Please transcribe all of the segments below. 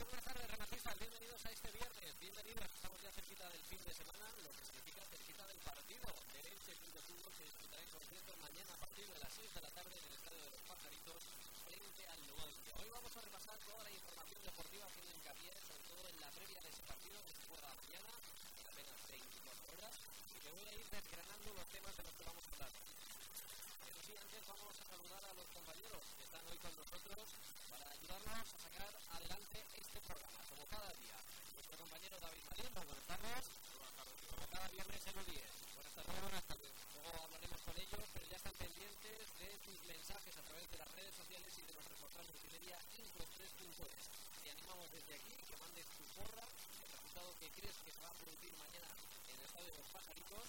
Buenas tardes, rematistas, bienvenidos a este viernes, bienvenidos, estamos ya cerquita del fin de semana, lo que significa cerquita del partido de Elche Club de Fútbol que disfrutará en concierto mañana a partir de las 6 de la tarde en el Estadio de los Pajaritos frente al Numancia. Hoy vamos a repasar toda la información deportiva haciendo hincapié sobre todo en la previa de ese partido que se juega mañana en apenas 24 horas y que voy a ir desgranando los temas de los que vamos a hablar. Pero sí, antes vamos a saludar a los compañeros que están hoy con nosotros para ayudarnos a sacar adelante este programa, como cada día. Nuestro compañero David Marín, buenas tardes. Como cada viernes en U10. Buenas tardes. Buenas tardes. Luego hablaremos con ellos, pero ya están pendientes de sus mensajes a través de las redes sociales y de nuestro portal multimedia info3.es. Te animamos desde aquí que mandes tu porra, el resultado que crees que se va a producir mañana en el Estadio de los Pajaritos.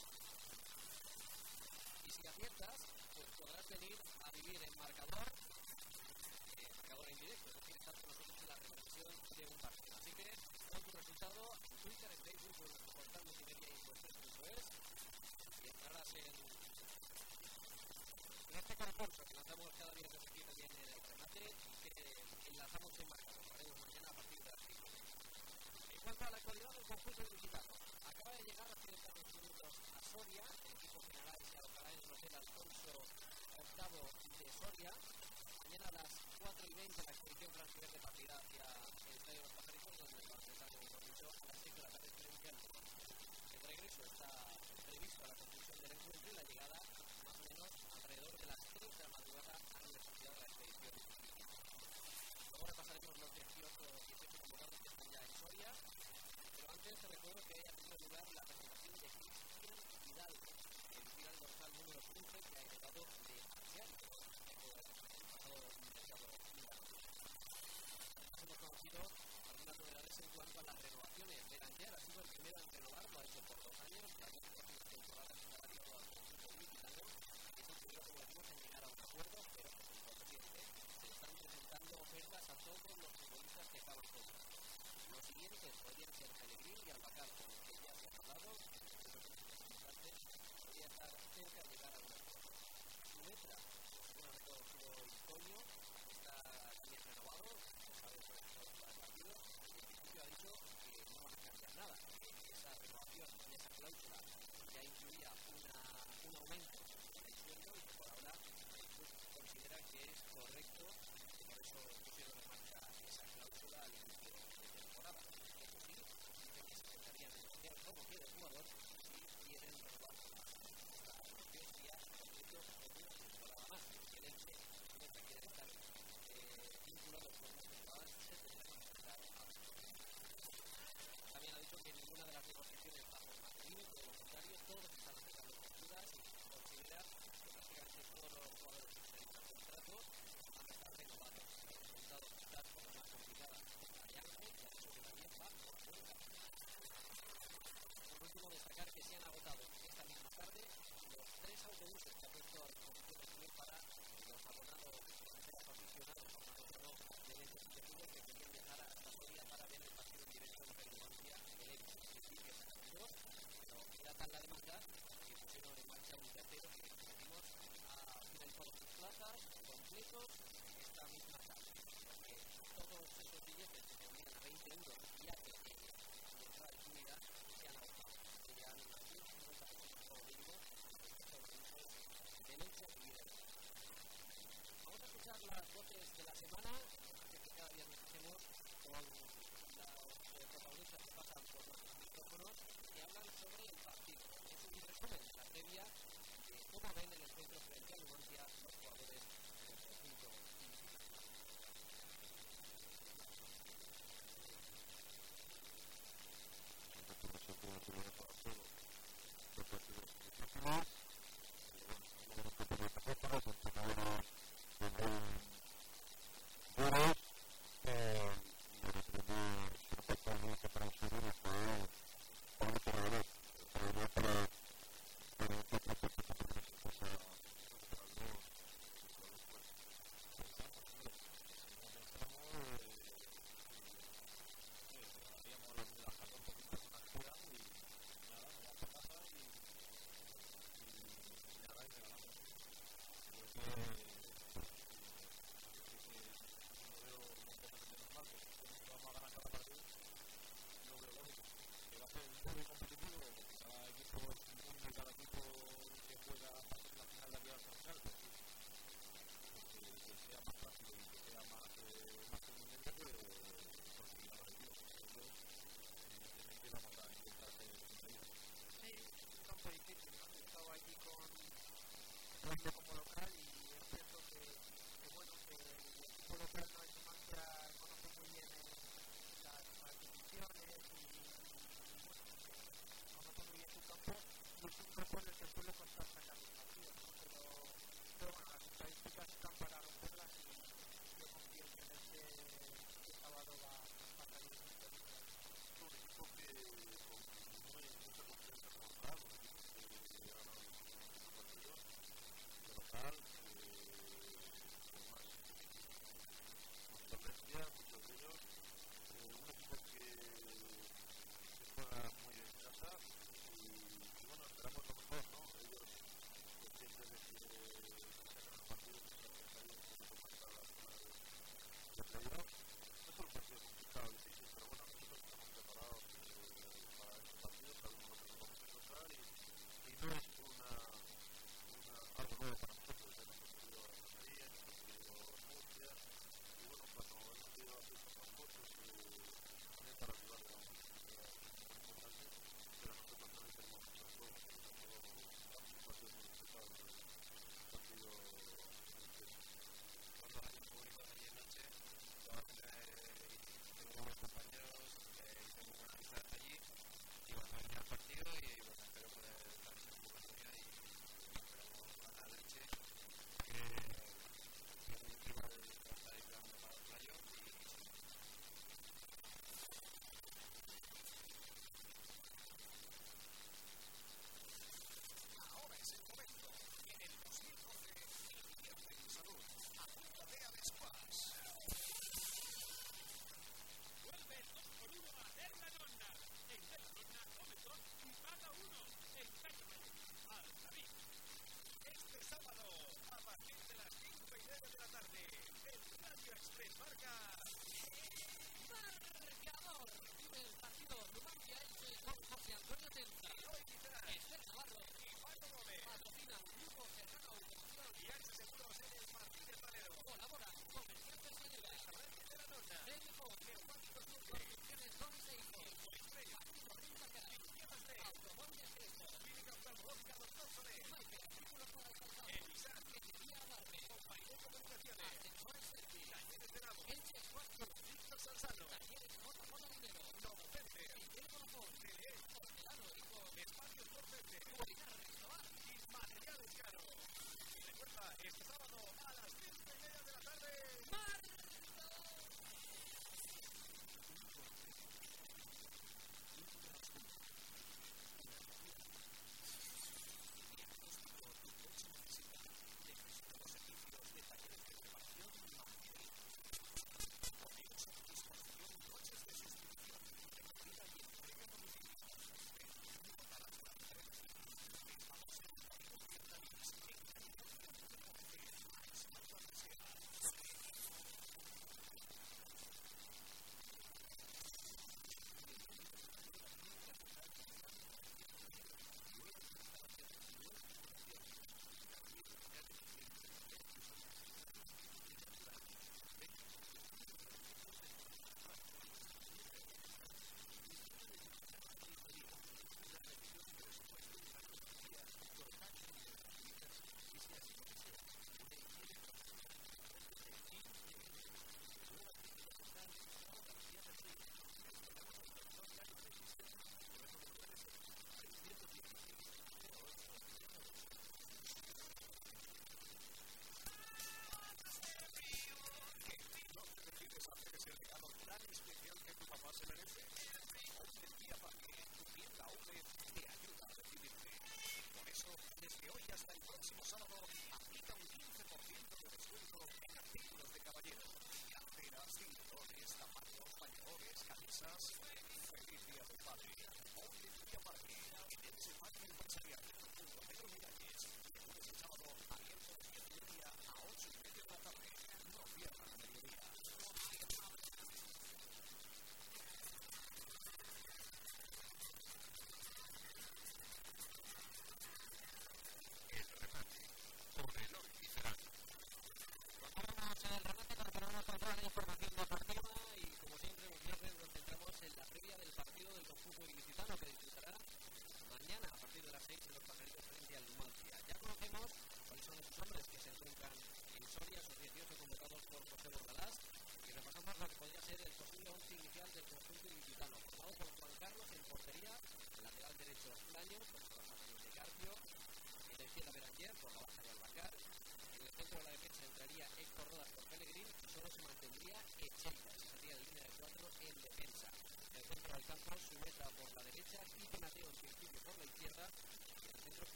Y si aciertas, pues podrás venir a vivir en marcador en directo, es decir, estar con nosotros en la retransmisión de un partido. Así que pon tu resultado en Twitter, en Facebook o en nuestro portal multimedia info3.es y entrarás en este concurso que lanzamos cada viernes aquí también en el remate y que enlazamos en marcador. Lo haremos mañana a partir de las 5. En cuanto a la actualidad del conjunto ilicitano, acaba de llegar hace 30 minutos a Soria, el equipo general se alojará en el Hotel Alfonso VIII de Soria. Mañana a las 4:20 la expedición Franciver de partida hacia el Estadio de los Pajaritos, donde se va a empezar, como hemos dicho, a las 6 de la tarde frente al Numancia. El regreso está previsto a la conclusión del encuentro y la llegada más o menos alrededor de las 3 de la madrugada a la universidad de la expedición. Luego repasaremos los 18 convocados que están ya en Soria, pero antes te recuerdo que ha tenido lugar la presentación de Cristian Hidalgo, el final dorsal número 15 que ha heredado de Asiático. Hemos conocido algunas novedades en cuanto a las renovaciones. Berenguer ha sido el primero en renovar, lo ha hecho por 2 años, ya que en las próximas temporadas se ha variado al conjunto ilicitano y es el primero, como decimos, en llegar a un acuerdo, pero por lo siguiente, se están presentando ofertas a todos los futbolistas que acaban contrato. Los siguientes podrían ser Pellegrini y Albacar, con los que ya se ha hablado, podría estar cerca de llegar a un acuerdo. Sumetra, según ha reconocido Antonio, está también renovado, sabe por el partido, y en principio ha dicho que no van a cambiar nada, que esa renovación, en esa cláusula, ya incluía un aumento en el sueldo y que por ahora considera que es correcto y por eso pusieron en marcha esa cláusula al inicio de temporada. Eso sí, dicen que se intentaría negociar como quiere el jugador si quieren renovar esta renovación ya completo de una temporada más. El Elche quiere estar vinculado con una temporada y se tendrá que enfrentar a los jugadores. También ha dicho que ninguna de las negociaciones va por mantenimiento, por lo contrario, todos están aplicando posturas y considera que prácticamente todos los jugadores que se han contrato van a estar renovados. Ha resultado quizás como más complicada para Yangre y ha dicho que también va por buen camino. Por último, destacar que se han agotado esta misma tarde los 3 autobuses que ha puesto a disposición el club para los abonados, los aficionados, abonados o no, del Elche Club de Fútbol que querían viajar hasta Soria para ver el partido en directo entre el Numancia y el Elche. Es decir, que se cambió, pero era tal la demanda que pusieron en marcha un tercero que, como decimos, ha finalizado sus plazas completos esta misma tarde. Porque todos esos billetes que se vendían a 20 euros, ya que la entrada incluida, se han agotado. Serían unas 150 personas como mínimo del Elche y del Elche. Vamos a escuchar las voces de la semana, que cada día nos hacemos con los protagonistas que pasan por nuestros micrófonos y hablan sobre el partido. Es un resumen de la previa de cómo ven el encuentro frente a Numancia los jugadores del conjunto ilicitano. personal, más solvencia, muchos de ellos, un equipo que juega muy bien en casa y bueno, esperamos lo mejor, ¿no? Ellos conscientes de que sacan el partido que se acercaría un poquito más a la zona de playoff. Es un partido complicado, difícil, pero bueno, nosotros estamos preparados para este partido, sabemos lo que nos vamos a encontrar y no es algo nuevo para nosotros. Ya hemos tenido a María, hemos tenido Murcia y bueno, cuando hemos ido a fiestas campos, pues también para arribar era una importante, pero nosotros también tenemos mucho juego, por lo tanto estamos un partido muy respetado, un partido ¿Cuántos años públicos allí en noche? Tengo buenos compañeros, hice muy buenas amistades allí y bueno, venía al partido y bueno, espero poder dar esa convocatoria y esperamos ganar leche, que es un rival que está ayudando para el playoff y ahora es el momento. En el 2012 invierte en salud. Apúntate a Después. Vuelve el 2x1 a hacer la nonna. En la nonna come 2 y paga 1. En Cañamarín, Altaví. Este sábado, a partir de las 5:30 de la tarde, el Radio Express marca Marcador. Vive el partido Numancia-Elche con José Antonio Tenza, Eloy Guitarán, Esther Navarro y Paco Gómez. Patrocina Grupo Serrano Automoción y H Seguros en el Martínez Valero. Colaboran Comerciantes Gallega, Radio de la Nonna, Técnico Neumáticos Turco, Construcciones Gómez e Hijo, Estrella, Corriente Cara, Izquierdas de Automóviles Crespo, Clínica Oftalmológica Doctor Soler, Maife, Artículos para el Calzado, Elisan, Ingeniería Alarme, Compañía de Comunicaciones, Ascensores Servi, Talleres de Navo, Elche Expuesto, Víctor Salzano, Talleres JJ Dinero, Novocente, Ingeniería Colofón, Tele, Hortelano y con Espacios por Cente, Cualidad Restaurant y Materiales Caro. Y recuerda, este sábado a las 5:30 de la tarde,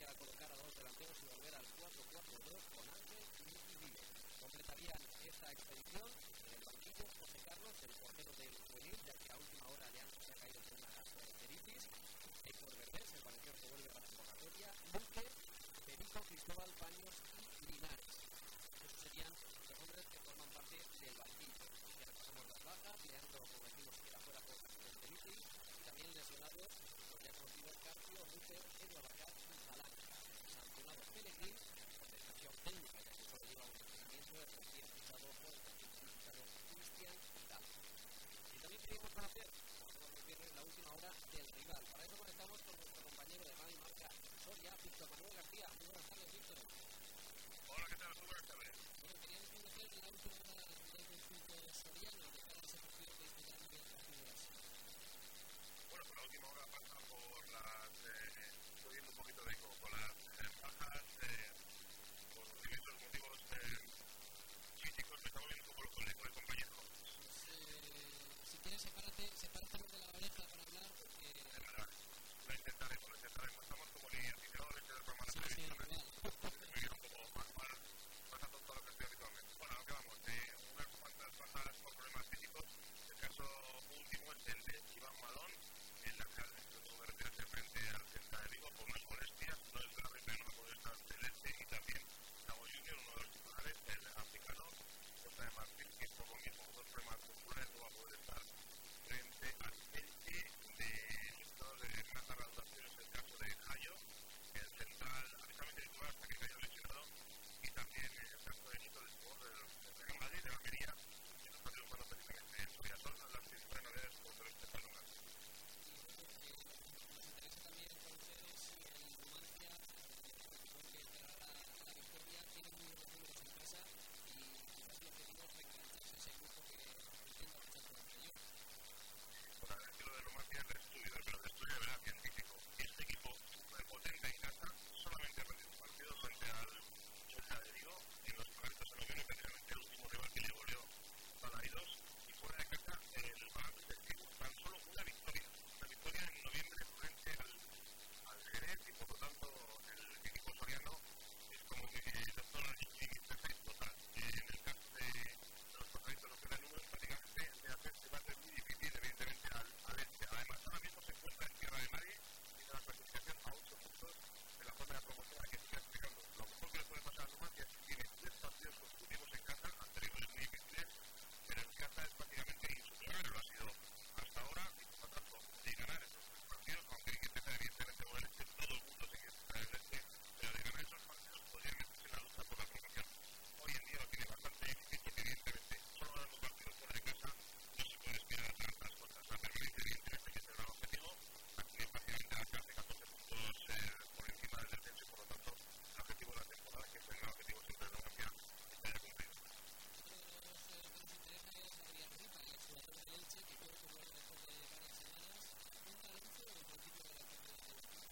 a colocar a dos delanteros y volver al 4-4-2 con Ángel y Vive. Completarían esta expedición en el banquillo José Carlos, el portero del juvenil, ya que a última hora le han caído de una gastroenteritis. Héctor Verdés, el valenciano que vuelve a la convocatoria. Luque, Perico, Cristóbal, Baños y Linares. Esos serían los hombres que forman parte del banquillo. Ya repasamos las bajas. Leandro, como decimos, queda fuera por gastroenteritis. Y también lesionados los ya conocidos Carpio, Rupert, Eduardo Bacat y Palanca. Sancionado Pellegrín por decisión técnica, ya que solo lleva un entrenamiento recién fichado por el certificado Cristian Hidalgo. Y también queríamos conocer, como hacemos los viernes, la última hora del rival. Para eso conectamos con nuestro compañero de Radio Marca Soria, Víctor Manuel García. Muy buenas tardes, Víctor. Hola, ¿qué tal? Muy buenas tardes. Bueno, queríamos conocer la última hora del conjunto soriano de cara a ese partido que disputará el partido. Bueno, pues la última hora pasa por las... estoy viendo un poquito de eco, con las bajas, por diversos motivos físicos, me estamos viendo un poco con el compañero. Si quieres, sepárate de la oreja para hablar, porque... Lo intentaremos. Estamos como ni aficionados del programa de televisión. Me viene un poco más atonto a lo que estoy habitualmente. Bueno, ¿a qué vamos? Unas cuantas bajas por problemas físicos. El caso último es el de Iván Malón, el lateral que tuvo que retirarse frente al Celta de Vigo por unas molestias. No es grave, pero no va a poder estar Celeste. Y también Gabo Junior, uno de los titulares, el africano, Costa de Marfil, que por lo mismo, dos problemas musculares, no va a poder estar frente al Elche de los de más graduaciones, el caso de Jayo, el central habitualmente titular hasta que cayó lesionado, y también el caso de Nito del jugador del Real Madrid, de Almería, que no está triunfando precisamente en Soria. Son las principales novedades por los que están logrando. Nos interesa también conocer si el Numancia, porque llegar a la victoria, tiene muy buenos números en casa y quizás el objetivo es reengancharse ese grupo que entiendo a muchas cosas de ello. Por el estilo de Numancia es de estudio, pero de estudio de verdad científico. Y este equipo súper potente en casa, solamente ha perdido un partido frente al Celta de Vigo en los partidos en noviembre, precisamente el último rival que le goleó a la I2, y fuera de casa el balance efectivo, tan solo una victoria en noviembre frente al Jerez, y por lo tanto el equipo soriano es como que todo el límite total. En el caso de los pasadistas, los que dan números, prácticamente de hacerse va a ser muy difícil, evidentemente, al este. Además, ahora mismo se encuentra en tierra de nadie, tiene la clasificación a 8 puntos de la zona de promoción a la que estoy explicando. Lo mejor que le puede pasar a Numancia es que tiene 3 partidos consecutivos en casa, anteriores muy difíciles, pero en casa es prácticamente insuperable, lo ha sido hasta ahora, y por lo tanto, de ganar esos 3 partidos, aunque hay que empezar evidentemente con el este, todo el mundo se quiere empezar el este, pero de ganar esos partidos podría meterse en la lucha por la promoción. Hoy en día lo tiene bastante difícil porque evidentemente solo ganando partidos fuera de casa no se puede aspirar a tantas cosas. La permanencia evidentemente que es el gran objetivo, tiene prácticamente alcance 14 puntos por encima del descenso, y por lo tanto el objetivo de la temporada, que es el gran objetivo siempre de Numancia, está ya cumplido. Otro de los que nos interesa es Adrián Ripa, el exjugador del Elche, que creo que vuelve después de varias semanas. ¿Un talento o en principio de la carrera del Elche?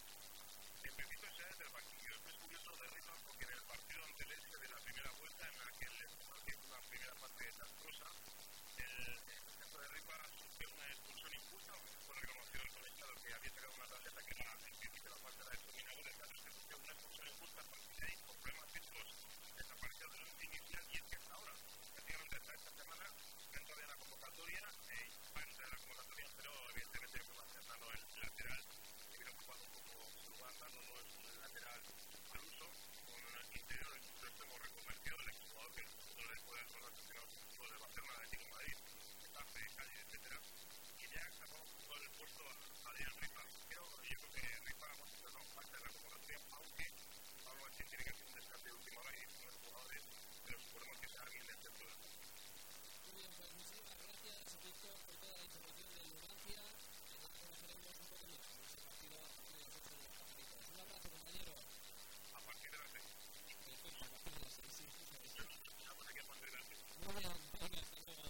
En principio sea desde el banquillo. Es curioso de Ripa porque en el partido ante el Elche de la primera vuelta, en la que el Elche haciendo una primera parte desastrosa, el caso de Ripa sufrió una expulsión injusta, por reclamación del colegiado que había sacado una tarjeta que era en principio la falta de exterminador, el caso es que sufrió una expulsión injusta, a partir de ahí, por problemas físicos, desapareció del once inicial, y es que hasta ahora, prácticamente hasta esta semana, dentro de la convocatoria, va a entrar en la convocatoria, pero evidentemente no va a ser dando el lateral, que viene ocupado como su lugar, dando no es un lateral al uso, con interior en su extremo reconvertido, el exjugador que no le puede dar los aficionados del Barcelona, de Atlético de Madrid, Getafe, Cádiz, etcétera, y ya sacamos todo el puesto a Adrián Ripa. Yo creo que Ripa no falta en la convocatoria, aunque Pablo Machín tiene que hacer un descarte de última hora y 19 jugadores, pero suponemos que sea alguien del centro del campo. Muy bien, pues muchísimas gracias, Víctor, por toda la información del Numancia. Ya conoceremos un poco más sobre ese partido a partir de las 8 de los pajaritos. Un abrazo, compañero. A partir de las 6. Perfecto, a partir de las 6, sí, eso es. Estamos aquí a partir de las 6. Muy bien, venga, hasta luego.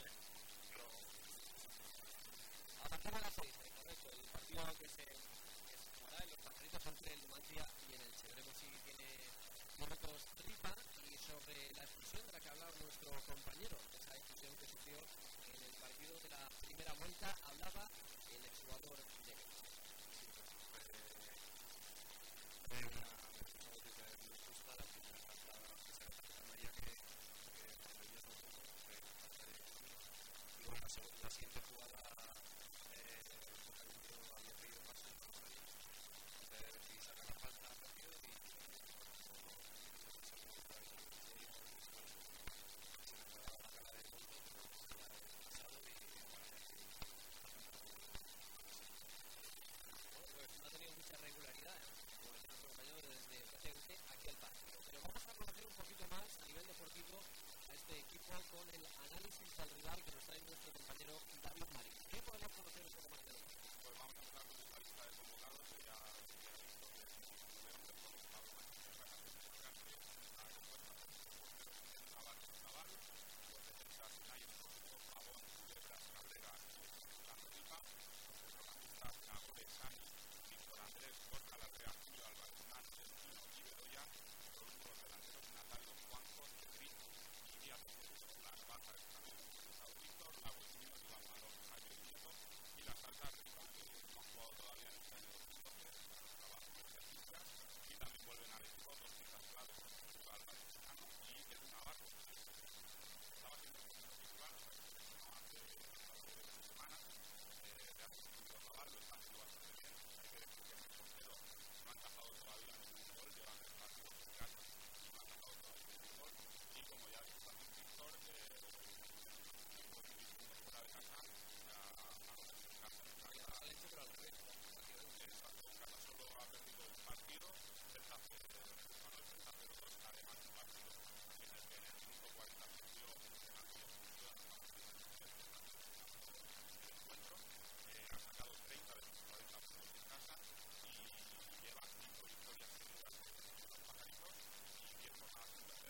A partir de las 6, correcto, el partido que se jugará en los pajaritos entre el Numancia y el Elche. Veremos si tiene minutos Ripa, y sobre la expulsión de la que hablaba nuestro compañero, esa expulsión que sufrió en el partido de la primera vuelta, hablaba el exjugador de falta, la primera falta que se le María que ellos no tuvo, y bueno, la siguiente jugada había pedido paso y saca la falta rápido y no ha tenido mucha regularidad, como decía nuestro compañero, desde prácticamente aquí al partido. Pero vamos a conocer un poquito más a nivel deportivo a este equipo con el análisis del rival que nos trae nuestro compañero David Marín. ¿Qué podemos conocer un poco más de él? Pues vamos a empezar con esta lista de convocados que ya visto que es un León de Pablo Máquina, Castro, la respuesta por Navarro Zaval, los defensas Nairo, Pavón, Culebra, Cabrera y Fernando Silva, los centrocampistas Nagore, Sani, Víctor Andrés, Borja Larrea, Julio Álvarez, Nánchez, Pino y Bedoya, por último los delanteros Natalio, Juanjo, Cedric y Díaz, las bajas también Víctor, Lagochino, Iván Malón, Javier Nieto y las altas arriba que no han jugado todavía en este año 2012, trabajo en Castilla, y también vuelven al equipo dos piezas claves, Álvarez Cano y Edu Navarro. Estaba siendo el segundo titular hace semanas, de hace un Navarro está haciendo bastante bien, hay que decir que en el portero no ha encajado todavía ningún gol, llevan el partido en casa y no ha encajado todavía ningún gol, y como ya dicho también Víctor, fuera de casa en casa solo ha perdido un partido, Celta 0-2, además un partido en el que en el minuto 40 perdió el antiguo función el encuentro, ha sacado 30 de sus 40 puntos en casa y lleva 5 victorias seguidas en los pajaritos y 10 jornadas sin perder.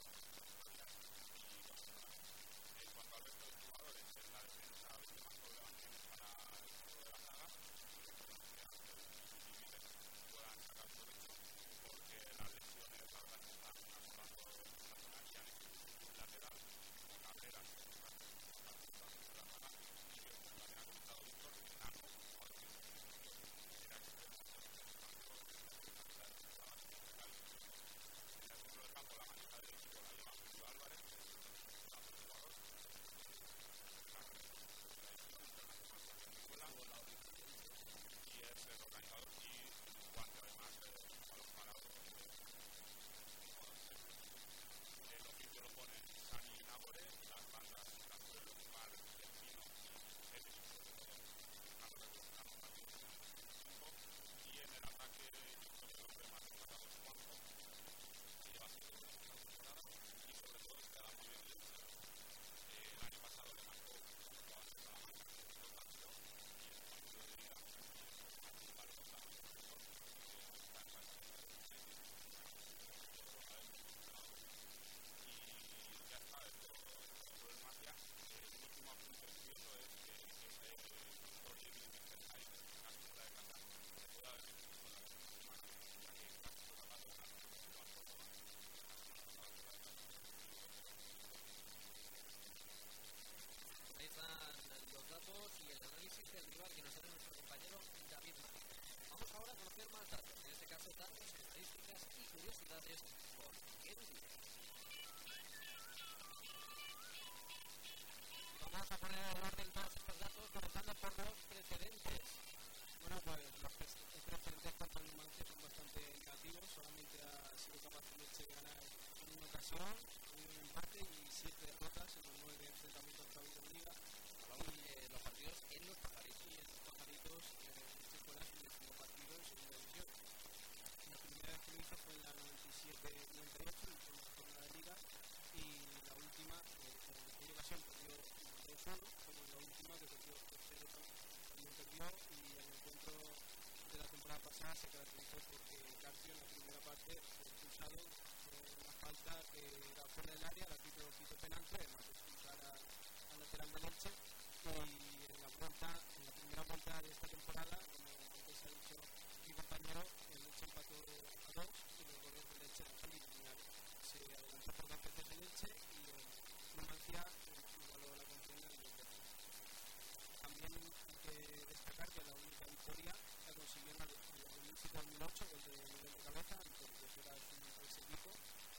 En cuanto al resto de jugadores, en la defensa los que más problemas tienen para el centro de la saga, puedan sacar provecho porque las lesiones la verdad que están acumulando en la zona y han hecho un lateral como Cabrera que es una participación de la saga y que como también ha comentado Víctor, Nano, un jugador que era extremo en el centro del campo la mayoría del equipo la lleva Julio Álvarez, que es el jugador y es el organizador y guante además a los parados el oficio lo pone Sani y Nagore, las bandas Castro, Lugar, Espino y Félix, sobre todo buscando revolucionar los partidos en el tiempo y en el ataque el hombre más destacado es Juanjo que lleva 5 goles en la temporada y sobre todo se da muy bien el el año pasado le marcó junto a Salamanca en el segundo partido y en el partido de ida y ya está, todo el Magia. Un último apunte curioso es que Víctor y Vicente Jai, que es una figura de casa, se puede haber metido con la semana, ya que casi fue capaz de ganar un poco al Córdoba. Ahí están los datos y el análisis del rival que nos trae nuestro compañero David Marín. Vamos ahora a conocer más datos, en este caso datos, estadísticas y curiosidades con Edu. Vamos a poner en orden todos estos datos, comenzando por los precedentes. Bueno, pues los precedentes contra el Numancia son bastante negativos, solamente ha sido capaz de ganar en una ocasión, un empate y 7 derrotas en los 9 enfrentamientos que ha habido en Liga. Hablamos de los partidos en los pajaritos. Y en los pajaritos, este fue su último partido en segunda división. La primera vez que lo hizo fue en la 97-98, en la jornada de Liga, y la última, en ocasión perdió 2-1, como la última que perdió 2-0 también perdió, y el encuentro de la temporada pasada se caracterizó porque García en la primera parte fue expulsado por una falta que era fuera del área, la quitó penalti, además de expulsar al lateral de Leche, y en la primera vuelta de esta temporada, como antes ha dicho mi compañero, el Leche empató a 2 y los goles de Leche eran preliminares. Se adelantó por 2 veces el Leche y el Numancia igualó la contienda en 2 veces. También hay que destacar que la única victoria la consiguió en el 2007-2008, desde Miguel de Cabeza, porque era su ex equipo,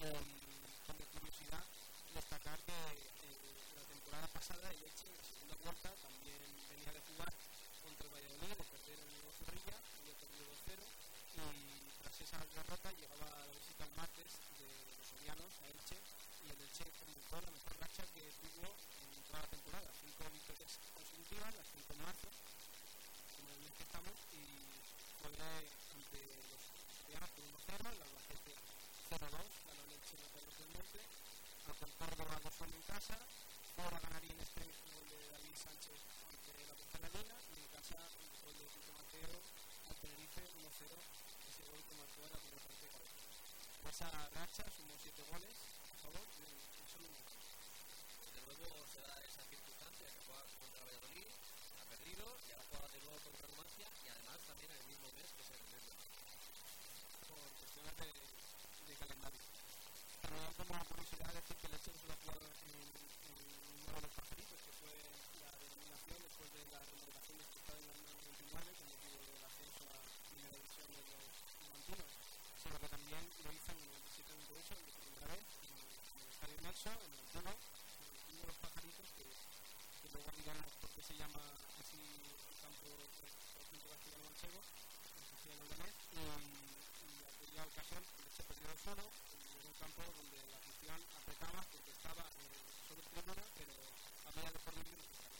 Como curiosidad, destacar que la temporada pasada el Elche en la segunda vuelta también venía de jugar contra el Valladolid, de perder en el Zorrilla, había perdido 2-0 y tras esa derrota llegaba a la visita el martes de los sorianos a Elche y el Elche comenzó la mejor racha que tuvo en toda la temporada, 5 victorias consecutivas, las 5 en marzo, como el mes que estamos, y fue ante los sorianos por 1-0, el Albacete 0-2, ganó el Elche de Carlos del Monte, ante el Córdoba 2-1 en casa, ahora ganaría en este gol de David Sánchez ante la Ponferradina y en casa el gol de Tito Mateo al Tenerife 1-0, ese gol que marcó en la primera parte de cabeza. Con esa racha sumó 7 goles a favor y en solo un gol. Desde luego se da esa circunstancia que juega contra Valladolid, ha perdido y ahora juega de nuevo contra Numancia y además también en el mismo mes que es el mes de marzo. Por cuestiones de calendario. También como curiosidad decir que el Elche solo ha jugado en uno de los pajaritos, que fue la denominación después de la remodelación disputada en el año 99 con motivo del ascenso a primera división de los numantinos, sino que también lo hizo en el 97-98, por primera vez, en el Estadio Inmerso, en el Antiguo, uno de los pajaritos que luego diremos por qué se llama así el campo del centro castellano manchego, en Sofía Leganés, y aquella ocasión el Elche perdió solo, en un campo donde la afición apretaba porque estaba sobre tribuna, pero había de por medio necesario.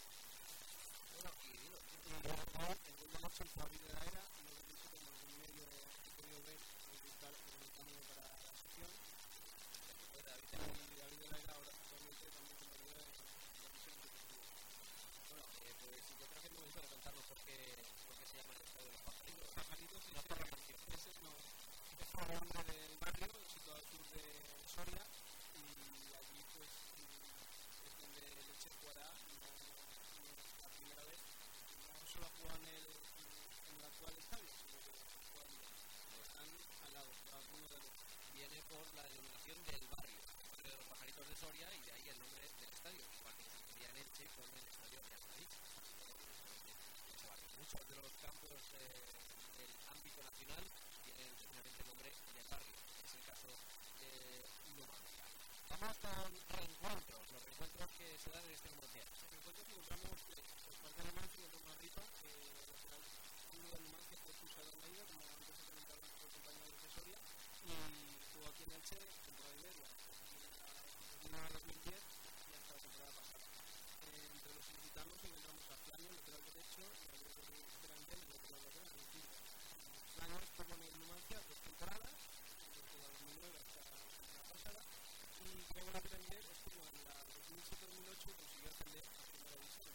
Bueno, y digo, el gol de Noche fue abrir de la era, y lo he dicho como en medio he podido ver el camino para la sección, y David de la era ahora actualmente también compañero de la misión deportiva. bueno, pues yo creo que es momento de contarnos por qué se llama el estadio de los pajaritos. Los pajaritos No por la canción. es por el nombre del barrio, situado al sur de Soria, y allí pues es donde el Elche jugará, no es la primera vez, no solo ha jugado en el actual estadio, sino que juegan están al lado, cada uno de los. Viene por la denominación del barrio de los pajaritos de Soria y de ahí el nombre del estadio, igual que existiría en Elche con el estadio Real Madrid. Muchos de los campos del ámbito nacional tienen precisamente el nombre del barrio, es el caso de Numancia. Vamos con reencuentros, los reencuentros que se dan en este Numancia. En el encuentro encontramos por parte de Numancia y el Ripa, lateral uno de Numancia fue expulsado en la ida, como antes se comentaba por compañeros de Soria, y jugó aquí en Elche temporada y media, en el 2010 y hasta la temporada pasada. Entre los ilicitanos encontramos a Flaño, lateral derecho, y a Gregory Delante, lateral izquierdo. Flaño estuvo en el Numancia 2 temporadas, desde la 2009 hasta la temporada pasada, y Gregory Delante estuvo en la 2007-2008 y consiguió ascender a primera división.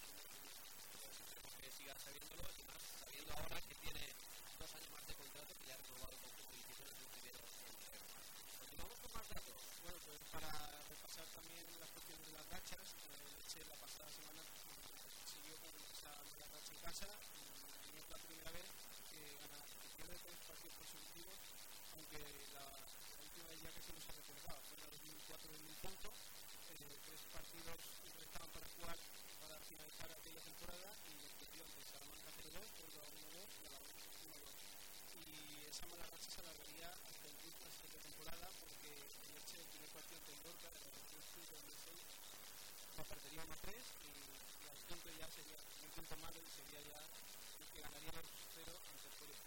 Esperemos que siga sabiéndolo y más sabiendo ahora que tiene 2 años más de contrato que ya ha renovado con sus ilicitanos en el primero en renovar. Continuamos con más datos. Bueno, pues para repasar también las cuestiones de las rachas, el Elche la pasada semana siguió con esa mala racha en casa, y no es la primera vez que gana, que pierde 3 partidos consecutivos, aunque la última vez ya que se nos ha recordado, fue en el 2004-2005, 3 partidos restaban para jugar para finalizar aquella temporada y los perdió ante Salamanca 0-2, Córdoba 1-2 y Alavés 1-2. Y esa mala racha se alargaría hasta incluso la siguiente temporada porque el Elche el primer partido ante el Lorca de la 2005-2006 lo perdería 1-3 y al quinto ya sería un quinto malo y sería ya el que ganaría 2-0 ante el Pueblo.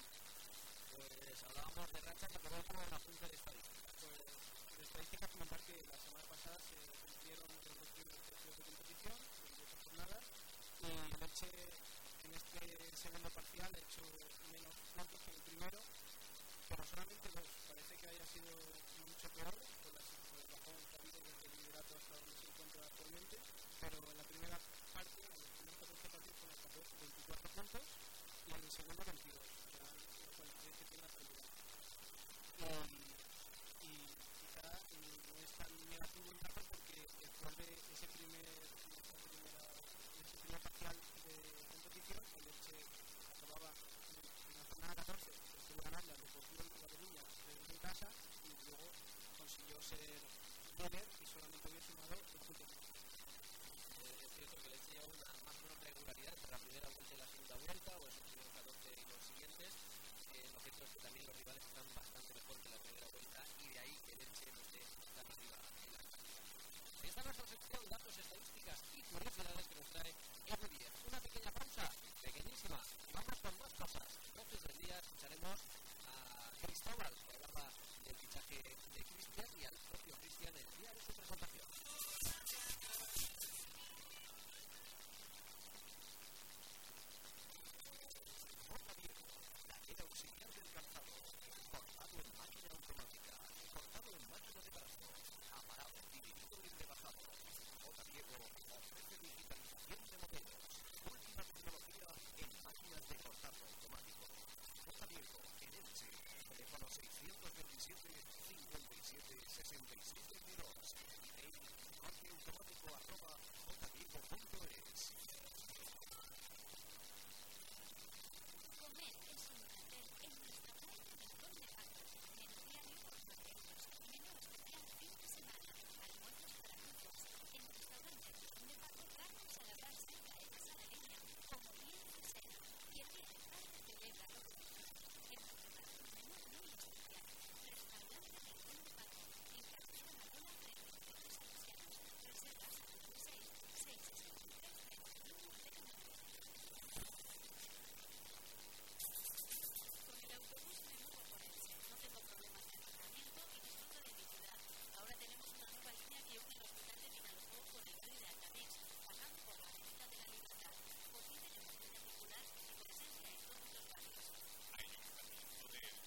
Pues hablábamos de rachas, recordemos como una punta de estadística. Pues de estadísticas comentar que la semana pasada se cumplieron los 2 primeros partidos de competición, 28 jornadas, y el Elche en este segundo parcial ha hecho menos puntos que en el primero, pero solamente 2. Parece que haya sido mucho peor por el bajón que ha habido desde el liderato hasta donde se encuentra actualmente, pero en la primera parte, en los primeros 14 partidos, con el 24 puntos y en el segundo 22, o sea, los 46 que tiene hasta el lugar. Y quizá no es tan negativo el dato porque después de ese primer parcial de competición, el Elche acababa en la jornada 14, después de ganar la Deportiva de Cataluña en casa y luego consiguió ser líder y solamente había sumado 2 puntos. Es cierto que el Elche lleva una más o menos regularidad entre la primera vuelta y la segunda vuelta, o esos primeros 14 y los siguientes. Lo cierto es que también los rivales están bastante mejor que la primera vuelta y de ahí que el está nuestra sección, datos, estadísticas y curiosidades que nos trae Edu Díez. Una pequeña pausa, pequeñísima, y vamos con más cosas. 12 del día escucharemos a Cristóbal, que hablaba del fichaje de Cristian, y al propio Cristian el día de su presentación. Corta Viejo, taller auxiliar del calzado, cortado en máquina automática, cortado en máquina de brazo, aparado, dividido y rebajado. Corta Viejo ofrece digitalización de modelos, última tecnología en máquinas de cortado automático. Corta Viejo, en Elche, teléfono 627 57 66 22, email corteautomático@jviejo.es. Comer es un placer en nuestra playa del Conde Paco. Menú diario por 9 euros. Menú especial fin de semana. Almuerzos para grupos. En restaurante del Conde Paco, carnes a la brasa y caetas a la leña, como bien desea. Y el día de tarde celebra lo que hemos preparado un menú muy especial. Restaurante del Conde Paco. En carretera Madona frente a los Salesianos. Reservas al 96 663 31 de Canadá. Con el autobús me muevo por Elche. No tengo problemas de alojamiento y disfruto de mi ciudad. Ahora tenemos una nueva línea que une el hospital de Vinalopó con el barrio de Altamix, pasando por la Avenida de la Libertad. Posible de movilidad circular y presencia en todos los barrios. Ayuntamiento de Elche.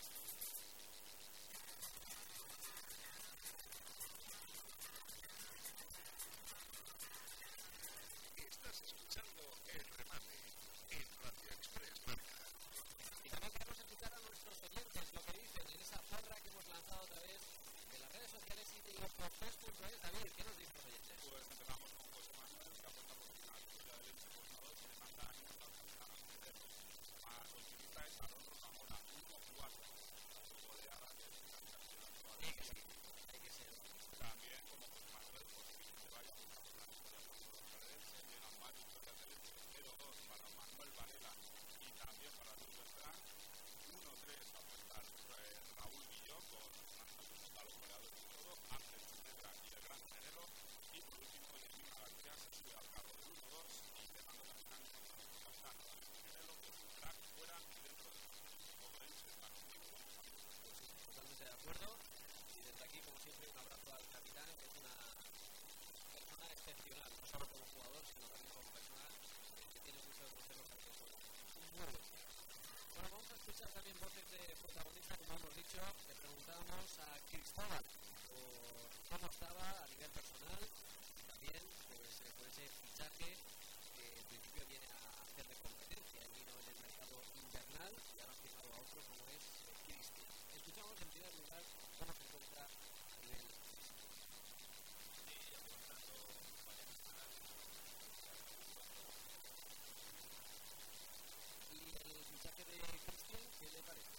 Estás escuchando El Remate en Radio Express Marca. Y también queremos escuchar a nuestros oyentes lo que dicen en esa porra que hemos lanzado a través de las redes sociales y de infopes.es. David, ¿qué nos dicen los oyentes? Pues empezamos con José Manuel, que apuesta por una victoria del Elche por 1-2 y le manda ánimos al capitán Alcedero. Más optimista es Alonso Zamora, 1-4. La goleada que es una situación actual. Sí, que sí, hay que ser. También, como José Manuel, posiblemente vaya a una buena victoria por los del Elche. Llegan más victorias del Elche, 0-2 para Manuel Varela y también para Luis Beltrán. 1-3 apuesta Raúl Guillón con más a los goleadores de todo, Ángel Chuleta y el gran Generelo. Y por último, Yasmina García se sube al carro del 1-2 y dejando también ánimos a los capitanes Generelo, que es un crack fuera y dentro del campo. Todo Elche está contigo. Pues sí, totalmente de acuerdo. Y desde aquí, como siempre, un abrazo al capitán, que es una persona excepcional, no solo como jugador, sino también como persona que tiene mucho de conocer los arqueros. Un muy buen tío. Bueno, vamos a escuchar también voces de protagonistas, como hemos dicho. Le preguntábamos a Cristóbal por cómo estaba a nivel personal, también pues, por ese fichaje que en principio viene a hacerle competencia. Él vino en el mercado invernal y ahora ha firmado a otro como es Cristian. Escuchamos en primer lugar cómo se encuentra a nivel físico. Y el fichaje de Cristian, ¿qué le parece?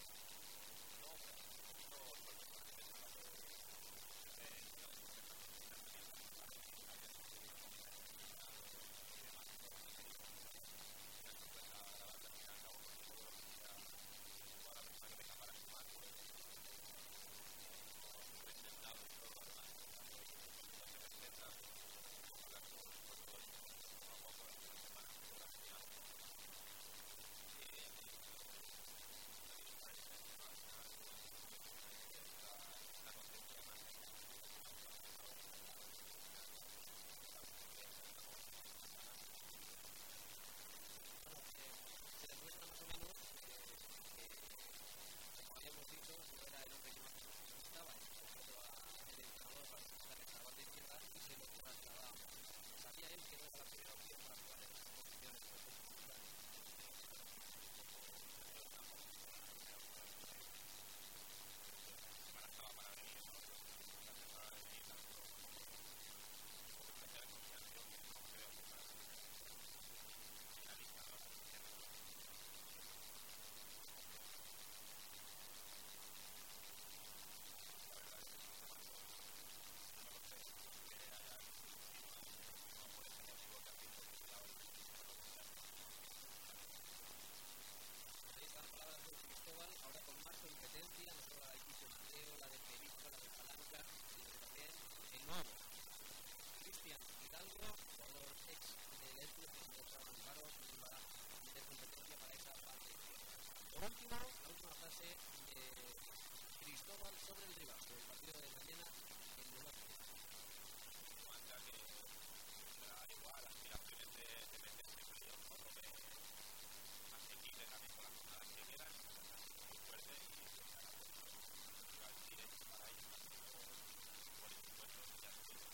sobre el rival del partido de mañana en Numancia. Numancia que será igual, aspiraciones de meterse en playoff, por lo que asequible también con las jornadas que quedan, muy fuerte y estará por el rival directo para ellos, por el encuentro ya se tiene.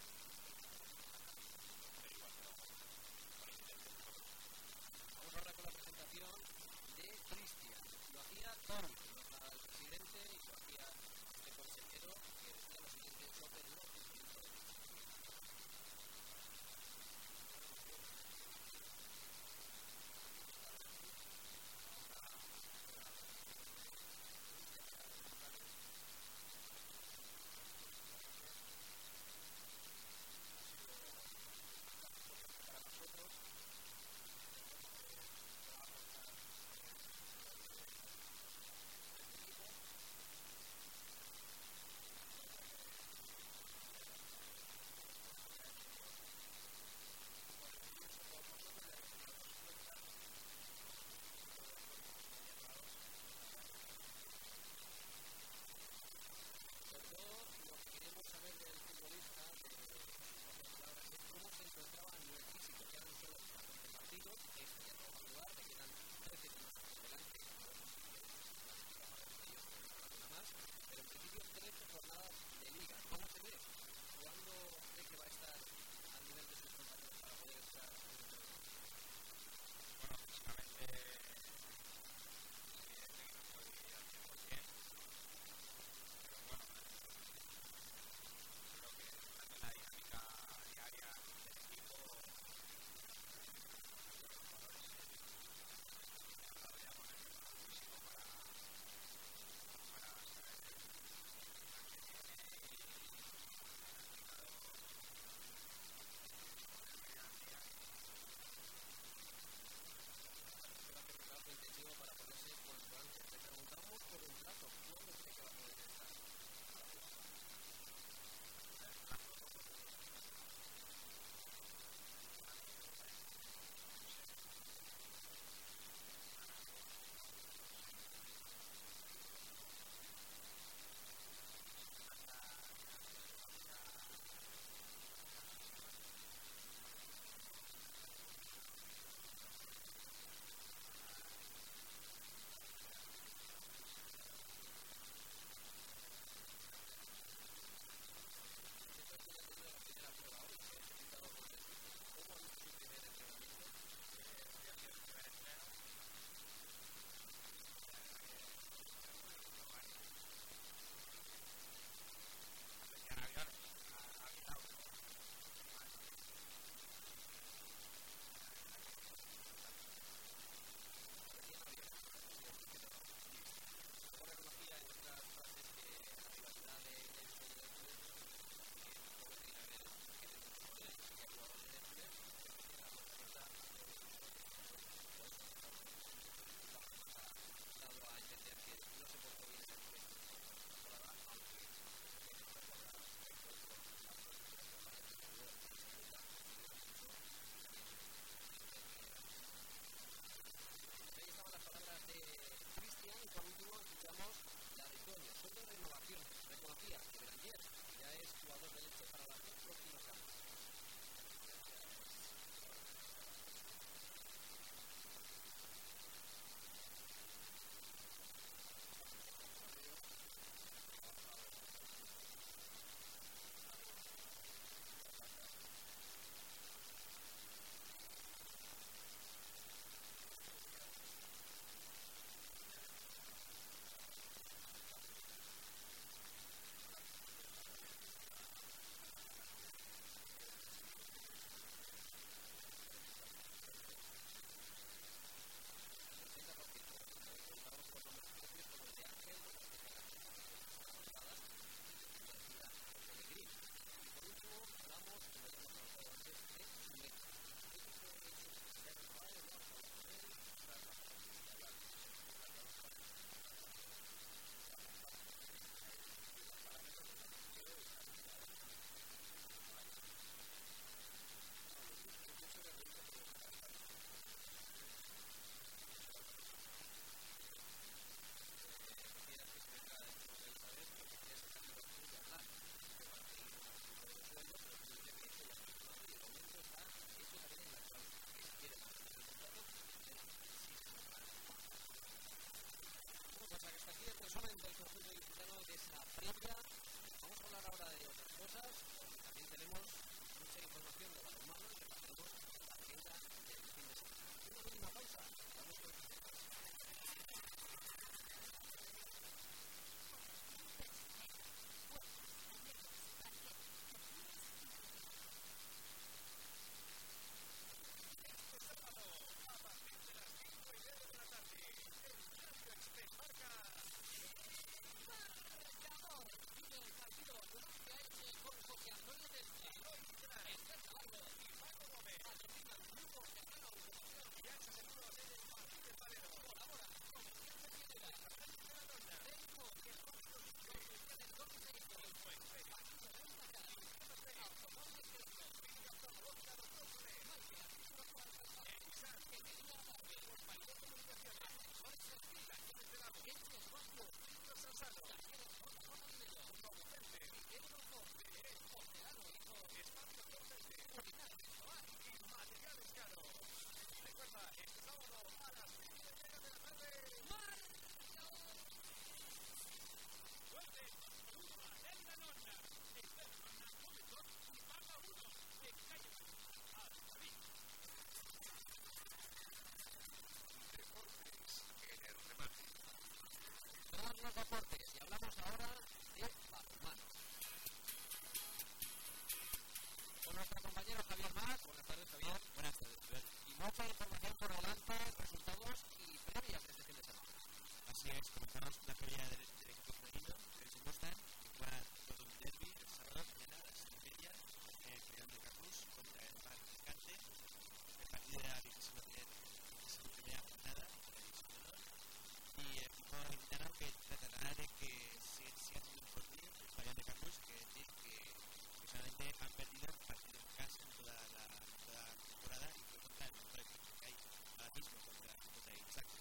Pero igual que vamos con el directo. Vamos ahora con la presentación de Cristian. Lo hacía Tom, el presidente, y lo hacía este consejero. pues comenzamos la previa del equipo femenino, que es Mustang, que juega todo un derbi el sábado mañana a las 6:30 en el Pabellón de Carrus contra el Bar Picante. El partido de la 21ª jornada de la División de Honor. Y el equipo invitado que tratará de que siga siendo un partido el Pabellón de Carrus, que decir que solamente han perdido un partido en casa en toda la temporada y fue contra el mejor equipo que hay ahora mismo, contra el Chaco.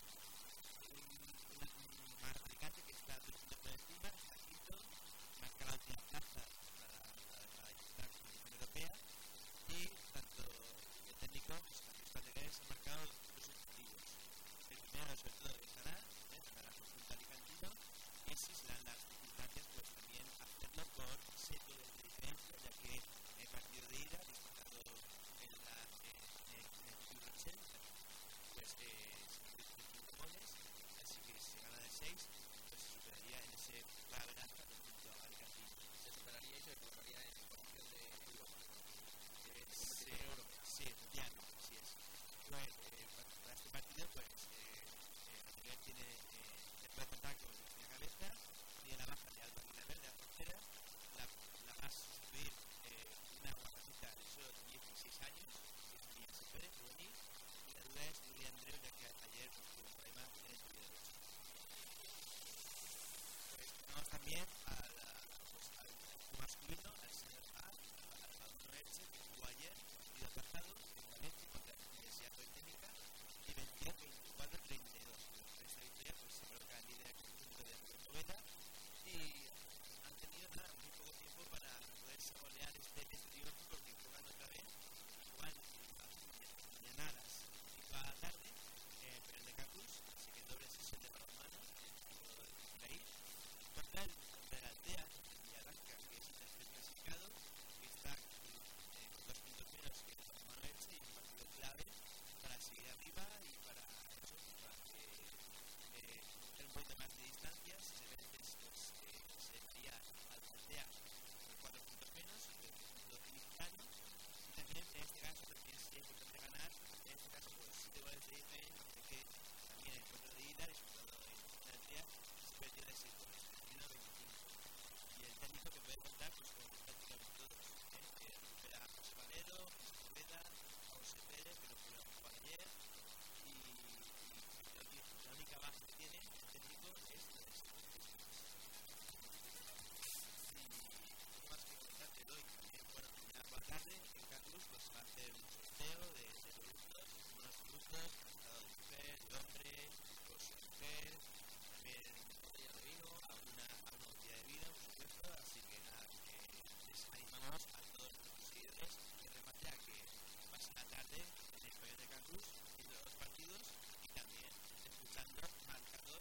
Un Mar Picante que está 2 puntos por encima, está quinto, marca la última plaza para disputar la competición europea y tanto el técnico, Francisco Ategués, ha marcado 2 objetivos. El primero, sobre todo, es ganar a la conjunta alicantino y si se dan las circunstancias, pues también hacerlo por 7 goles de diferencia, ya que el partido de ida, disputado en el Club Rochelle, pues se hizo 5 goles, así que si se gana de 6, pues se superaría en ese ventaja del punto alicantino. Se superaría y se colocaría en posición de Europa. Sí, efectivamente, así es. Pues, para este partido, pues, el tiene, se puede contar con la cabeza, tiene la baja de Alba Aguilar de la portera, la va a sustituir una guardameta de solo 16 años, que es Mía Pérez, juvenil, y la duda es Nuria Andreu, ya que ayer pues, tuvo un problema en el tobillo derecho. Pues vamos también al masculino, al señor A, al Balón Oeste, que jugó ayer, partido pasado, en Valencia contra la Universidad Politécnica, y venció 24-32. Con esta victoria pues, se coloca el líder conjunto de Rubén Poveda y han tenido muy poco tiempo para poder saborear este triunfo porque juegan otra vez, juegan mañana a las 5 de la tarde, pero en el Cacus, así que doble sesión de balonmano, como decir ahí, contra el Aldea de Villarranca, que es el tercer clasificado, que está con 2 puntos menos que el balonmano Elche y un partido clave para seguir arriba y para eso, para tener un poquito más de distancia. Si se vence, pues se daría al Aldea con 4 puntos menos, que es un punto iniciario. Y también en este caso también es importante ganar, en este caso pues 7 goles de diferencia, que también el encuentro de ida, resultado en Aldea, se perdió de 6 goles, 21-25. Y el técnico que puede contar pues con prácticamente todos, que recupera a José Valero, Poveda, a José Pérez, que no pudo jugar ayer, y la única baja que tiene el técnico es la de y más que comentarte hoy también, bueno, mañana por la tarde en Carlos pues va a hacer un sorteo de productos, unos productos, calzado de mujer, de hombre, discos de mujer, también botella de vino, alguna botella de vino, por supuesto, así que nada, les animamos a todos nuestros seguidores que remate a que pasen la tarde en el Pabellón de Carlos viendo los partidos y también escuchando marcador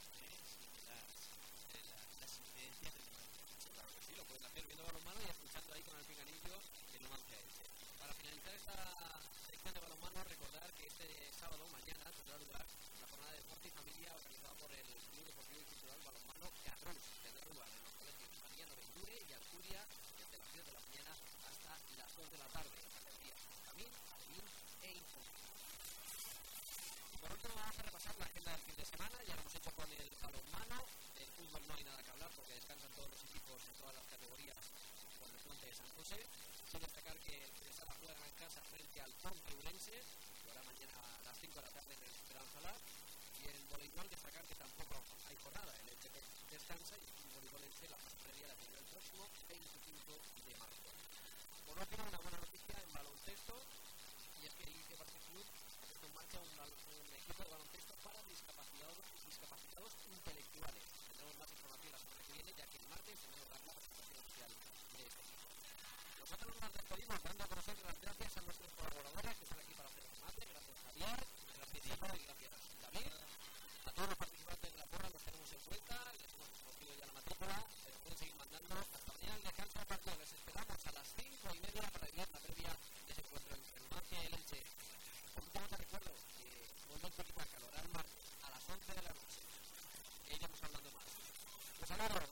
las incidencias del Numancia. Claro que sí, lo puedes hacer viendo balonmano y escuchando ahí con el picanillo el Numancia Elche. Para finalizar esta sección de balonmano, recordar que este sábado, mañana, tendrá lugar la jornada de deporte y familia organizada por el Club Deportivo y Cultural Balonmano Carrus. Tendrá lugar en los colegios Mariano Bendure y Alcuria desde las 10 de la mañana hasta las 2 de la tarde en categorías Camín, Jardín e Infantil. Y por último vamos a repasar la agenda del fin de semana. Ya lo hemos hecho con el balonmano. El fútbol no hay nada que hablar porque descansan todos los equipos en todas las categorías por el Ponte de San José. Sin destacar que el Cresara juega en casa frente al Ponte Urense, jugará mañana a las 5 de la tarde en el Esperanza Lar. Y en voleibol destacar que tampoco hay jornada, el ETP descansa y el voleibolense la fase previa la tendrá el próximo 25 de marzo. Por último, una buena noticia en baloncesto, y es que el Ilicia Basket Club ha puesto en marcha un equipo de baloncesto para discapacitados intelectuales. Tendremos más información la semana que viene, ya que el martes tendremos la presentación oficial de este equipo. Nosotros nos despedimos dando a conocer las gracias a nuestros colaboradores que están aquí para hacer el remate. Gracias Javier, gracias Diego y gracias David. A todos los participantes de la porra los tenemos en cuenta, les hemos conocido ya la matrícula, pueden seguir mandando. Hasta mañana el descanso del partido. Les esperamos a las 5:30 para vivir la previa de ese encuentro entre el Numancia y el Elche. Por último te recuerdo que vuelve un poquito a calor al martes a las 11 de la noche. Que iremos hablando más. Pues saludos.